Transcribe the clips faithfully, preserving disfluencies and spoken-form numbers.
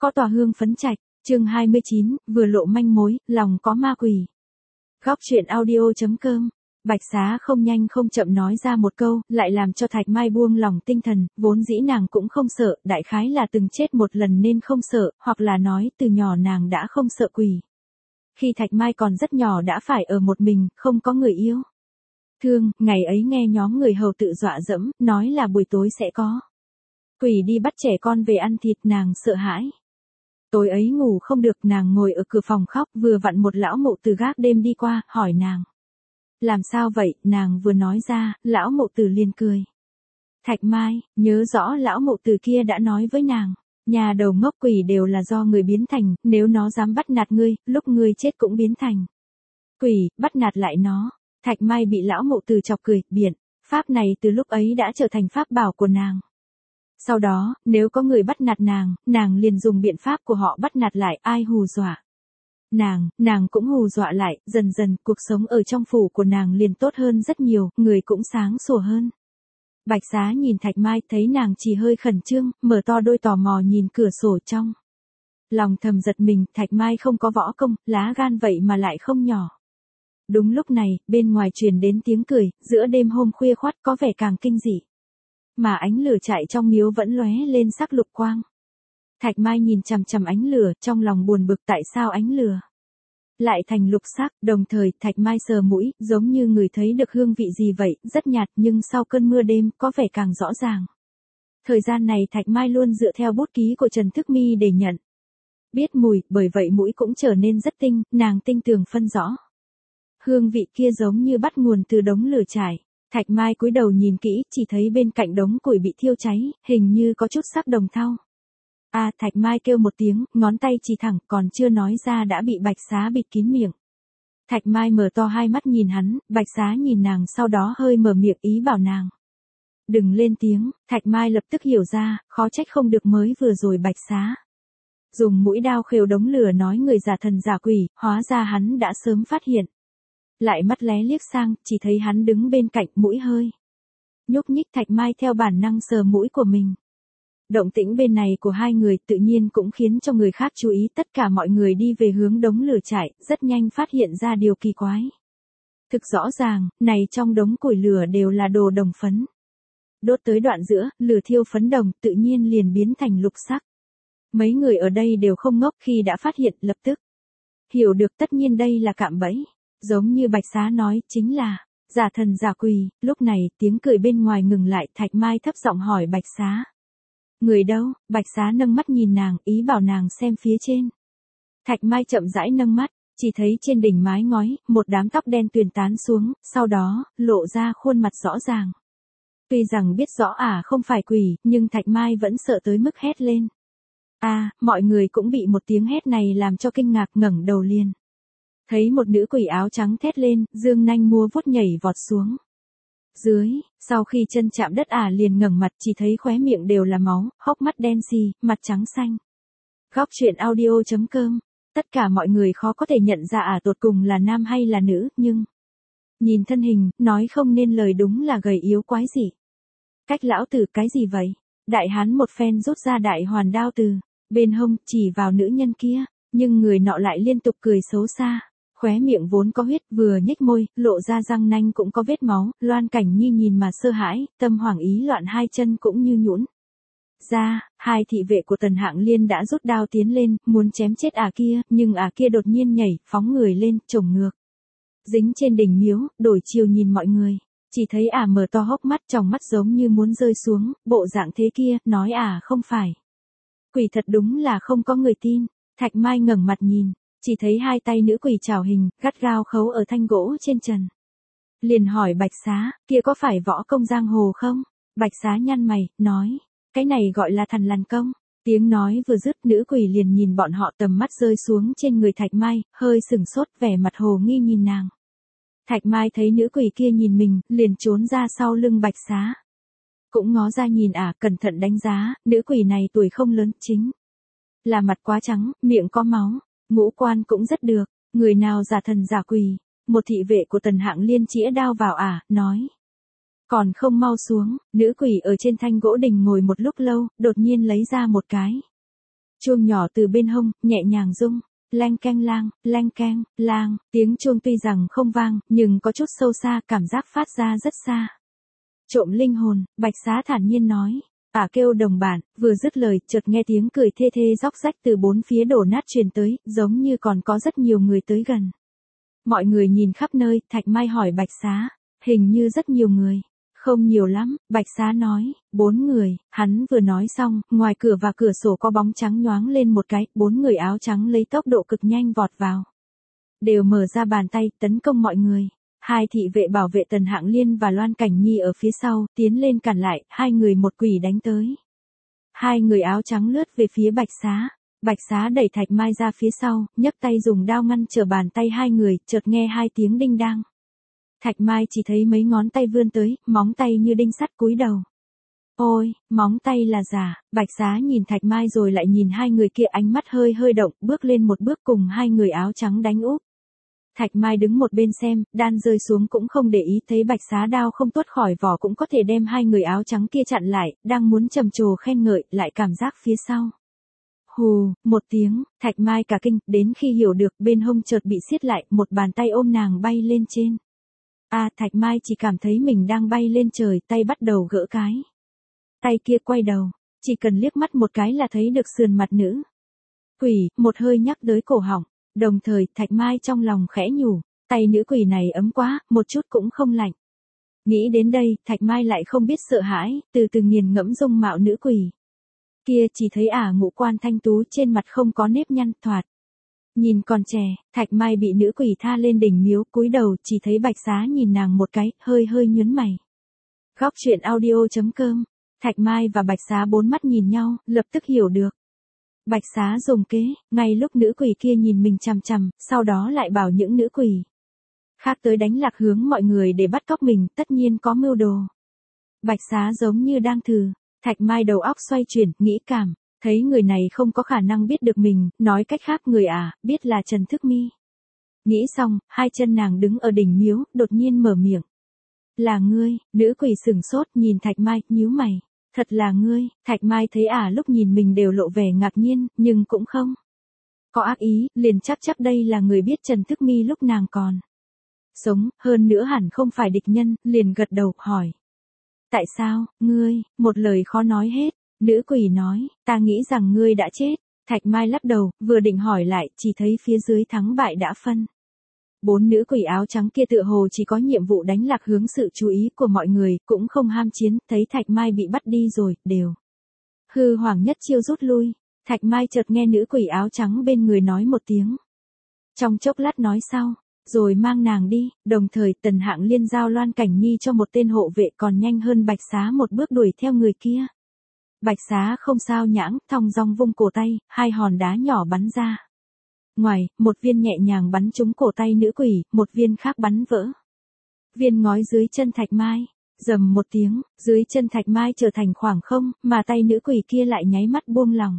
có tòa hương phấn trạch, chương hai mươi chín, vừa lộ manh mối, lòng có ma quỷ. Góc truyện audio chấm com. Bạch Xá không nhanh không chậm nói ra một câu, lại làm cho Thạch Mai buông lòng tinh thần, vốn dĩ nàng cũng không sợ, đại khái là từng chết một lần nên không sợ, hoặc là nói từ nhỏ nàng đã không sợ quỷ. Khi Thạch Mai còn rất nhỏ đã phải ở một mình, không có người yêu. Thương, ngày ấy nghe nhóm người hầu tự dọa dẫm, nói là buổi tối sẽ có quỷ đi bắt trẻ con về ăn thịt, nàng sợ hãi. Tối ấy ngủ không được, nàng ngồi ở cửa phòng khóc, vừa vặn một lão mộ từ gác đêm đi qua, hỏi nàng. Làm sao vậy, nàng vừa nói ra, lão mộ tử liền cười. Thạch Mai, nhớ rõ lão mộ tử kia đã nói với nàng, nhà đầu ngốc, quỷ đều là do người biến thành, nếu nó dám bắt nạt ngươi, lúc ngươi chết cũng biến thành quỷ, bắt nạt lại nó. Thạch Mai bị lão mộ tử chọc cười, biện, pháp này từ lúc ấy đã trở thành pháp bảo của nàng. Sau đó, nếu có người bắt nạt nàng, nàng liền dùng biện pháp của họ bắt nạt lại, ai hù dọa nàng, nàng cũng hù dọa lại, dần dần, cuộc sống ở trong phủ của nàng liền tốt hơn rất nhiều, người cũng sáng sủa hơn. Bạch Xá nhìn Thạch Mai, thấy nàng chỉ hơi khẩn trương, mở to đôi tò mò nhìn cửa sổ trong. Lòng thầm giật mình, Thạch Mai không có võ công, lá gan vậy mà lại không nhỏ. Đúng lúc này, bên ngoài truyền đến tiếng cười, giữa đêm hôm khuya khoắt có vẻ càng kinh dị. Mà ánh lửa chạy trong miếu vẫn lóe lên sắc lục quang. Thạch Mai nhìn chằm chằm ánh lửa, trong lòng buồn bực tại sao ánh lửa lại thành lục sắc, đồng thời Thạch Mai sờ mũi, giống như người thấy được hương vị gì vậy, rất nhạt nhưng sau cơn mưa đêm có vẻ càng rõ ràng. Thời gian này Thạch Mai luôn dựa theo bút ký của Trần Thức Mi để nhận biết mùi, bởi vậy mũi cũng trở nên rất tinh, nàng tinh tường phân rõ. Hương vị kia giống như bắt nguồn từ đống lửa trải. Thạch Mai cúi đầu nhìn kỹ, chỉ thấy bên cạnh đống củi bị thiêu cháy, hình như có chút sắc đồng thau. À, Thạch Mai kêu một tiếng, ngón tay chỉ thẳng, còn chưa nói ra đã bị Bạch Xá bịt kín miệng. Thạch Mai mở to hai mắt nhìn hắn, Bạch Xá nhìn nàng, sau đó hơi mở miệng ý bảo nàng đừng lên tiếng. Thạch Mai lập tức hiểu ra, khó trách không được mới vừa rồi Bạch Xá dùng mũi đao khều đống lửa nói người giả thần giả quỷ, hóa ra hắn đã sớm phát hiện. Lại mắt lé liếc sang, chỉ thấy hắn đứng bên cạnh, mũi hơi nhúc nhích. Thạch Mai theo bản năng sờ mũi của mình. Động tĩnh bên này của hai người tự nhiên cũng khiến cho người khác chú ý, tất cả mọi người đi về hướng đống lửa trại, rất nhanh phát hiện ra điều kỳ quái. Thực rõ ràng, này trong đống củi lửa đều là đồ đồng phấn. Đốt tới đoạn giữa, lửa thiêu phấn đồng, tự nhiên liền biến thành lục sắc. Mấy người ở đây đều không ngốc, khi đã phát hiện, lập tức hiểu được tất nhiên đây là cạm bẫy. Giống như Bạch Xá nói, chính là giả thần giả quỷ. Lúc này, tiếng cười bên ngoài ngừng lại, Thạch Mai thấp giọng hỏi Bạch Xá. Người đâu? Bạch Xá nâng mắt nhìn nàng, ý bảo nàng xem phía trên. Thạch Mai chậm rãi nâng mắt, chỉ thấy trên đỉnh mái ngói, một đám tóc đen tuyền tán xuống, sau đó, lộ ra khuôn mặt rõ ràng. Tuy rằng biết rõ ả à không phải quỷ, nhưng Thạch Mai vẫn sợ tới mức hét lên. À, mọi người cũng bị một tiếng hét này làm cho kinh ngạc, ngẩng đầu liền. Thấy một nữ quỷ áo trắng thét lên, dương nanh múa vuốt nhảy vọt xuống dưới, sau khi chân chạm đất ả à liền ngẩng mặt, chỉ thấy khóe miệng đều là máu, hốc mắt đen xì, mặt trắng xanh. Góc truyện audio chấm com. Tất cả mọi người khó có thể nhận ra ả à tột cùng là nam hay là nữ, nhưng nhìn thân hình, nói không nên lời, đúng là gầy yếu quái dị. Cách lão tử, cái gì vậy? Đại hán một phen rút ra đại hoàn đao từ bên hông, chỉ vào nữ nhân kia, nhưng người nọ lại liên tục cười xấu xa. Khóe miệng vốn có huyết, vừa nhếch môi, lộ ra răng nanh cũng có vết máu. Loan Cảnh Nhi nhìn mà sơ hãi, tâm hoảng ý loạn, hai chân cũng như nhũn ra. Hai thị vệ của Tần Hạng Liên đã rút đao tiến lên, muốn chém chết ả kia, nhưng ả kia đột nhiên nhảy, phóng người lên, chổng ngược dính trên đỉnh miếu, đổi chiều nhìn mọi người. Chỉ thấy ả mở to hốc mắt, tròng mắt giống như muốn rơi xuống, bộ dạng thế kia, nói ả không phải quỷ thật đúng là không có người tin. Thạch Mai ngẩng mặt nhìn, chỉ thấy hai tay nữ quỷ trảo hình, gắt gao khấu ở thanh gỗ trên trần. Liền hỏi Bạch Xá, kia có phải võ công giang hồ không? Bạch Xá nhăn mày, nói, cái này gọi là thần lằn công. Tiếng nói vừa dứt, nữ quỷ liền nhìn bọn họ, tầm mắt rơi xuống trên người Thạch Mai, hơi sừng sốt, vẻ mặt hồ nghi nhìn nàng. Thạch Mai thấy nữ quỷ kia nhìn mình, liền trốn ra sau lưng Bạch Xá. Cũng ngó ra nhìn ả, à, cẩn thận đánh giá, nữ quỷ này tuổi không lớn, chính là mặt quá trắng, miệng có máu, ngũ quan cũng rất được, người nào giả thần giả quỷ. Một thị vệ của Tần Hạng Liên chĩa đao vào ả, à, nói. Còn không mau xuống. Nữ quỷ ở trên thanh gỗ đình ngồi một lúc lâu, đột nhiên lấy ra một cái Chuông nhỏ từ bên hông, nhẹ nhàng rung. Leng keng lang, leng keng, lang, tiếng chuông tuy rằng không vang, nhưng có chút sâu xa, cảm giác phát ra rất xa. Trộm linh hồn, Bạch Xá thản nhiên nói. Ả kêu đồng bạn, vừa dứt lời, chợt nghe tiếng cười thê thê róc rách từ bốn phía đổ nát truyền tới, giống như còn có rất nhiều người tới gần. Mọi người nhìn khắp nơi, Thạch Mai hỏi Bạch Xá, hình như rất nhiều người. Không nhiều lắm, Bạch Xá nói, bốn người, hắn vừa nói xong, ngoài cửa và cửa sổ có bóng trắng nhoáng lên một cái, bốn người áo trắng lấy tốc độ cực nhanh vọt vào. Đều mở ra bàn tay, tấn công mọi người. Hai thị vệ bảo vệ Tần Hạng Liên và Loan Cảnh Nhi ở phía sau, tiến lên cản lại, hai người một quỷ đánh tới. Hai người áo trắng lướt về phía Bạch Xá. Bạch Xá đẩy Thạch Mai ra phía sau, nhấc tay dùng đao ngăn trở bàn tay hai người, chợt nghe hai tiếng đinh đang. Thạch Mai chỉ thấy mấy ngón tay vươn tới, móng tay như đinh sắt cúi đầu. Ôi, móng tay là giả, Bạch Xá nhìn Thạch Mai rồi lại nhìn hai người kia, ánh mắt hơi hơi động, bước lên một bước cùng hai người áo trắng đánh úp. Thạch Mai đứng một bên xem, đan rơi xuống cũng không để ý, thấy Bạch Xá đao không tuốt khỏi vỏ cũng có thể đem hai người áo trắng kia chặn lại, đang muốn trầm trồ khen ngợi, lại cảm giác phía sau. Hù, một tiếng, Thạch Mai cả kinh, đến khi hiểu được bên hông chợt bị siết lại, một bàn tay ôm nàng bay lên trên. À, Thạch Mai chỉ cảm thấy mình đang bay lên trời, tay bắt đầu gỡ cái. Tay kia quay đầu, chỉ cần liếc mắt một cái là thấy được sườn mặt nữ quỷ, một hơi nhắc tới cổ họng. Đồng thời, Thạch Mai trong lòng khẽ nhủ, tay nữ quỷ này ấm quá, một chút cũng không lạnh. Nghĩ đến đây, Thạch Mai lại không biết sợ hãi, từ từ nghiền ngẫm dung mạo nữ quỷ. Kia chỉ thấy ả ngũ quan thanh tú, trên mặt không có nếp nhăn, thoạt nhìn còn trẻ. Thạch Mai bị nữ quỷ tha lên đỉnh miếu, cúi đầu, chỉ thấy Bạch Xá nhìn nàng một cái, hơi hơi nhướng mày. Góc truyện audio chấm com. Thạch Mai và Bạch Xá bốn mắt nhìn nhau, lập tức hiểu được. Bạch Xá dùng kế, ngay lúc nữ quỷ kia nhìn mình chằm chằm, sau đó lại bảo những nữ quỷ khác tới đánh lạc hướng mọi người để bắt cóc mình, tất nhiên có mưu đồ. Bạch Xá giống như đang thử. Thạch Mai đầu óc xoay chuyển, nghĩ cảm, thấy người này không có khả năng biết được mình, nói cách khác người à, biết là Trần Thức Mi. Nghĩ xong, hai chân nàng đứng ở đỉnh miếu, đột nhiên mở miệng. Là ngươi, nữ quỷ sửng sốt nhìn Thạch Mai, nhíu mày. Thật là ngươi, Thạch Mai thấy ả lúc nhìn mình đều lộ vẻ ngạc nhiên, nhưng cũng không có ác ý, liền chắc chắc đây là người biết Trần Thức Mi lúc nàng còn sống, hơn nữa hẳn không phải địch nhân, liền gật đầu, hỏi. Tại sao, ngươi, một lời khó nói hết, nữ quỷ nói, ta nghĩ rằng ngươi đã chết. Thạch Mai lắc đầu, vừa định hỏi lại, chỉ thấy phía dưới thắng bại đã phân. Bốn nữ quỷ áo trắng kia tựa hồ chỉ có nhiệm vụ đánh lạc hướng sự chú ý của mọi người, cũng không ham chiến, thấy Thạch Mai bị bắt đi rồi, đều hư hoàng nhất chiêu rút lui. Thạch Mai chợt nghe nữ quỷ áo trắng bên người nói một tiếng. Trong chốc lát nói sau, rồi mang nàng đi, đồng thời Tần Hạng Liên giao Loan Cảnh Nhi cho một tên hộ vệ còn nhanh hơn Bạch Xá một bước đuổi theo người kia. Bạch Xá không sao nhãng, thong dong vung cổ tay, hai hòn đá nhỏ bắn ra. Ngoài, một viên nhẹ nhàng bắn trúng cổ tay nữ quỷ, một viên khác bắn vỡ viên ngói dưới chân Thạch Mai. Rầm một tiếng, dưới chân Thạch Mai trở thành khoảng không, mà tay nữ quỷ kia lại nháy mắt buông lòng.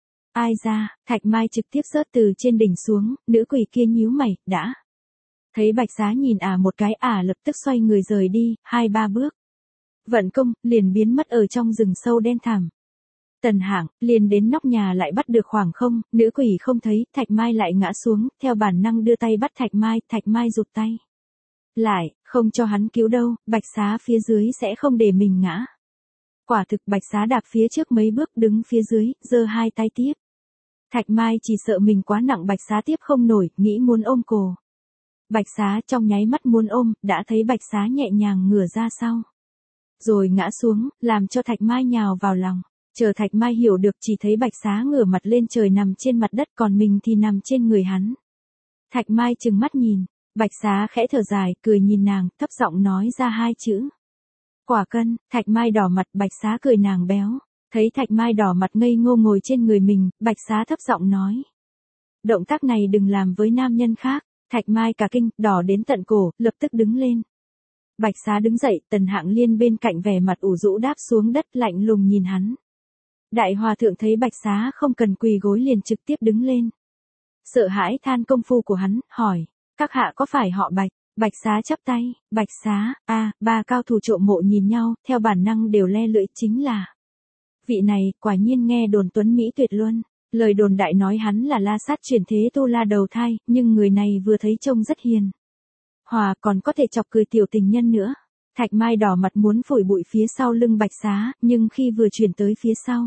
Ai ra, Thạch Mai trực tiếp rớt từ trên đỉnh xuống, nữ quỷ kia nhíu mày, đã thấy Bạch Xá nhìn ả à một cái, ả à lập tức xoay người rời đi, hai ba bước. Vận công, liền biến mất ở trong rừng sâu đen thẳm. Tần Hạng, liền đến nóc nhà lại bắt được khoảng không, nữ quỷ không thấy, Thạch Mai lại ngã xuống, theo bản năng đưa tay bắt Thạch Mai, Thạch Mai rụt tay lại, không cho hắn cứu đâu, Bạch Xá phía dưới sẽ không để mình ngã. Quả thực Bạch Xá đạp phía trước mấy bước đứng phía dưới, giơ hai tay tiếp. Thạch Mai chỉ sợ mình quá nặng Bạch Xá tiếp không nổi, nghĩ muốn ôm cổ. Bạch Xá trong nháy mắt muốn ôm, đã thấy Bạch Xá nhẹ nhàng ngửa ra sau. Rồi ngã xuống, làm cho Thạch Mai nhào vào lòng. Chờ Thạch Mai hiểu được chỉ thấy Bạch Xá ngửa mặt lên trời nằm trên mặt đất còn mình thì nằm trên người hắn. Thạch Mai trừng mắt nhìn, Bạch Xá khẽ thở dài, cười nhìn nàng, thấp giọng nói ra hai chữ. Quả cân, Thạch Mai đỏ mặt, Bạch Xá cười nàng béo. Thấy Thạch Mai đỏ mặt ngây ngô ngồi trên người mình, Bạch Xá thấp giọng nói. Động tác này đừng làm với nam nhân khác. Thạch Mai cả kinh, đỏ đến tận cổ, lập tức đứng lên. Bạch Xá đứng dậy, Tần Hạng Liên bên cạnh vẻ mặt ủ rũ đáp xuống đất lạnh lùng nhìn hắn. Đại hòa thượng thấy Bạch Xá không cần quỳ gối liền trực tiếp đứng lên. Sợ hãi than công phu của hắn, hỏi, các hạ có phải họ Bạch? Bạch Xá chắp tay, Bạch Xá, a à, ba cao thủ trộm mộ nhìn nhau, theo bản năng đều le lưỡi chính là. Vị này, quả nhiên nghe đồn tuấn Mỹ tuyệt luân. Lời đồn đại nói hắn là La Sát chuyển thế tu la đầu thai, nhưng người này vừa thấy trông rất hiền hòa, còn có thể chọc cười tiểu tình nhân nữa. Thạch Mai đỏ mặt muốn phủi bụi phía sau lưng Bạch Xá, nhưng khi vừa chuyển tới phía sau,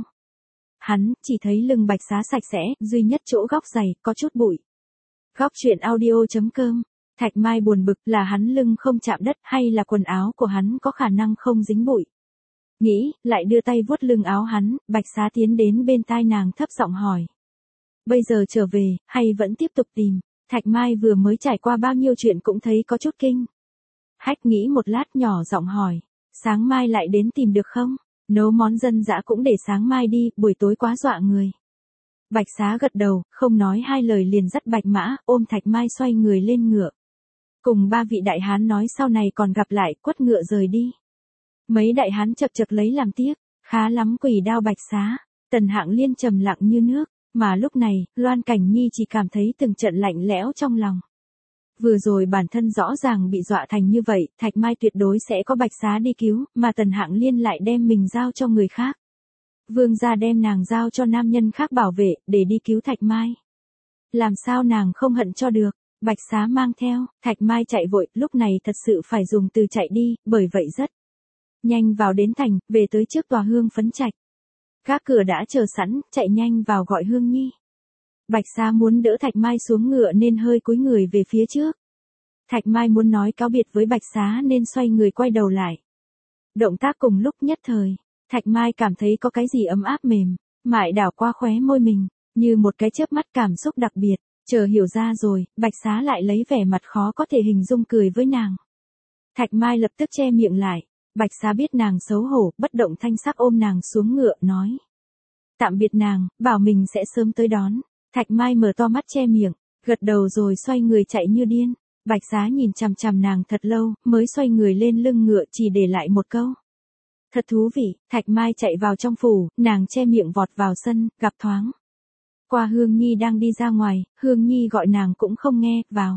hắn chỉ thấy lưng Bạch Xá sạch sẽ, duy nhất chỗ góc giày có chút bụi. Góc truyện audio chấm com. Thạch Mai buồn bực là hắn lưng không chạm đất hay là quần áo của hắn có khả năng không dính bụi. Nghĩ, lại đưa tay vuốt lưng áo hắn, Bạch Xá tiến đến bên tai nàng thấp giọng hỏi. Bây giờ trở về, hay vẫn tiếp tục tìm? Thạch Mai vừa mới trải qua bao nhiêu chuyện cũng thấy có chút kinh. Hách nghĩ một lát nhỏ giọng hỏi. Sáng mai lại đến tìm được không? Nấu món dân dã cũng để sáng mai đi, buổi tối quá dọa người. Bạch Xá gật đầu, không nói hai lời liền dắt Bạch Mã, ôm Thạch Mai xoay người lên ngựa. Cùng ba vị đại hán nói sau này còn gặp lại, quất ngựa rời đi. Mấy đại hán chật chật lấy làm tiếc, khá lắm quỷ đao Bạch Xá. Tần Hạng Liên trầm lặng như nước, mà lúc này, Loan Cảnh Nhi chỉ cảm thấy từng trận lạnh lẽo trong lòng. Vừa rồi bản thân rõ ràng bị dọa thành như vậy, Thạch Mai tuyệt đối sẽ có Bạch Xá đi cứu, mà Tần Hạng Liên lại đem mình giao cho người khác. Vương gia đem nàng giao cho nam nhân khác bảo vệ, để đi cứu Thạch Mai. Làm sao nàng không hận cho được? Bạch Xá mang theo, Thạch Mai chạy vội, lúc này thật sự phải dùng từ chạy đi, bởi vậy rất nhanh vào đến thành, về tới trước tòa Hương Phấn Trạch. Các cửa đã chờ sẵn, chạy nhanh vào gọi Hương Nhi. Bạch Xá muốn đỡ Thạch Mai xuống ngựa nên hơi cúi người về phía trước. Thạch Mai muốn nói cáo biệt với Bạch Xá nên xoay người quay đầu lại. Động tác cùng lúc nhất thời, Thạch Mai cảm thấy có cái gì ấm áp mềm, mại đảo qua khóe môi mình, như một cái chớp mắt cảm xúc đặc biệt. Chờ hiểu ra rồi, Bạch Xá lại lấy vẻ mặt khó có thể hình dung cười với nàng. Thạch Mai lập tức che miệng lại. Bạch Xá biết nàng xấu hổ, bất động thanh sắc ôm nàng xuống ngựa, nói. Tạm biệt nàng, bảo mình sẽ sớm tới đón. Thạch Mai mở to mắt che miệng, gật đầu rồi xoay người chạy như điên. Bạch Xá nhìn chằm chằm nàng thật lâu, mới xoay người lên lưng ngựa chỉ để lại một câu. Thật thú vị. Thạch Mai chạy vào trong phủ, nàng che miệng vọt vào sân, gặp thoáng qua Hương Nhi đang đi ra ngoài, Hương Nhi gọi nàng cũng không nghe, vào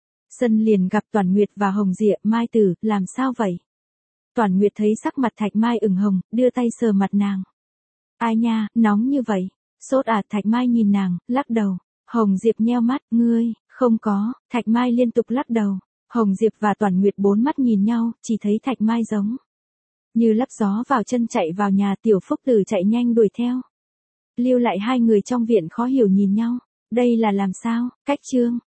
sân liền gặp Toản Nguyệt và Hồng Diệ. Mai tử, làm sao vậy? Toản Nguyệt thấy sắc mặt Thạch Mai ửng hồng, đưa tay sờ mặt nàng. Ai nha, nóng như vậy? Sốt à? Thạch Mai nhìn nàng, lắc đầu. Hồng Diệp nheo mắt, ngươi, không có. Thạch Mai liên tục lắc đầu. Hồng Diệp và Toản Nguyệt bốn mắt nhìn nhau, chỉ thấy Thạch Mai giống như lấp gió vào chân chạy vào nhà. Tiểu Phúc Tử chạy nhanh đuổi theo. Lưu lại hai người trong viện khó hiểu nhìn nhau. Đây là làm sao? Cách chương